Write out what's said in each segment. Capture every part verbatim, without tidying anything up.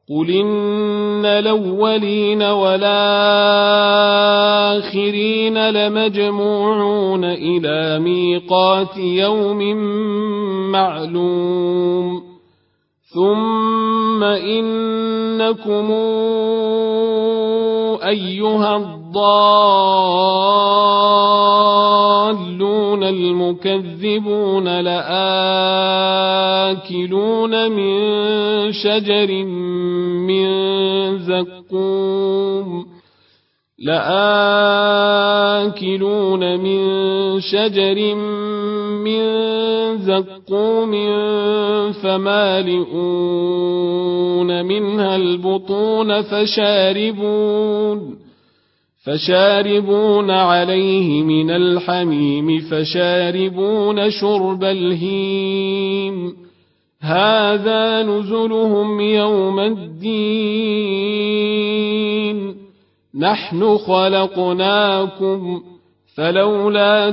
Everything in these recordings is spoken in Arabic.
قل إن الأولين والآخرين لمجموعون إلى ميقات يوم معلوم ثم إنكم أيها الضالون المكذبون لآكلون من شجر من زقوم لآكلون من شجر من زقوم فمالئون منها البطون فشاربون فشاربون عليه من الحميم فشاربون شرب الهيم هذا نزلهم يوم الدين نحن خلقناكم فلولا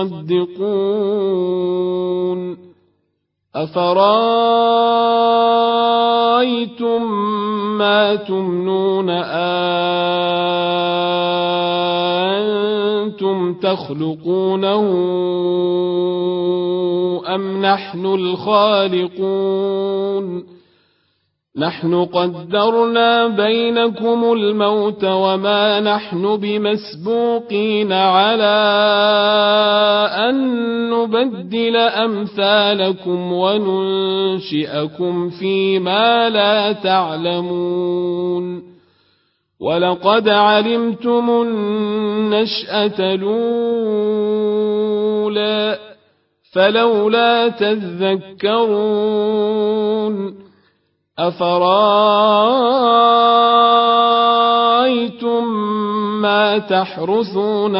تصدقون أفرأيتم ما تمنون أنتم تخلقونه أم نحن الخالقون نحن قدرنا بينكم الموت وما نحن بمسبوقين على أن نبدل أمثالكم وننشئكم فيما لا تعلمون ولقد علمتم النشأة الأولى فلولا تذكرون أفرأيتم ما تحرثون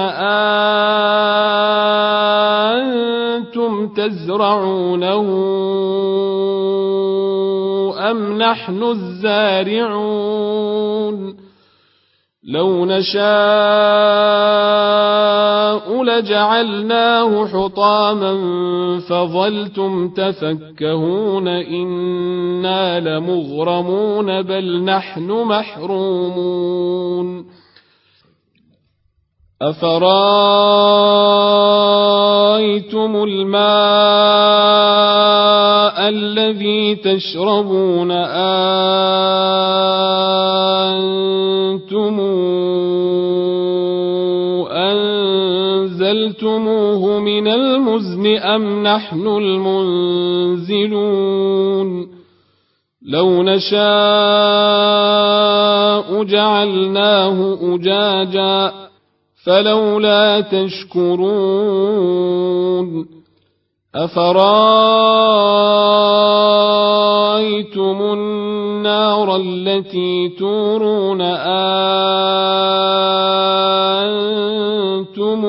أنتم تزرعونه أم نحن الزارعون لو نشاء لجعلناه حطاما فظلتم تفكهون إنا لمغرمون بل نحن محرومون أفرأيتم الماء الذي تشربون أنتم أنزلتموه من المزن أم نحن المنزلون لو نشاء جعلناه أجاجا فلولا تشكرون أفرأيتم النار التي تورون أنتم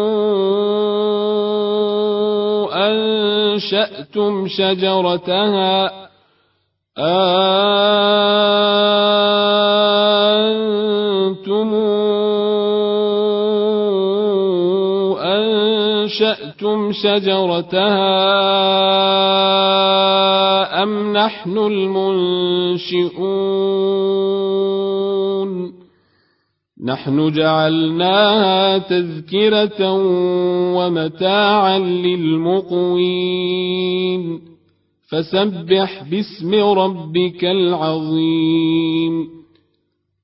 أنشأتم شجرتها أنتم أنشأتم شجرتها أم نحن المنشئون نحن جعلناها تذكرة ومتاعا للمقوين فسبح باسم ربك العظيم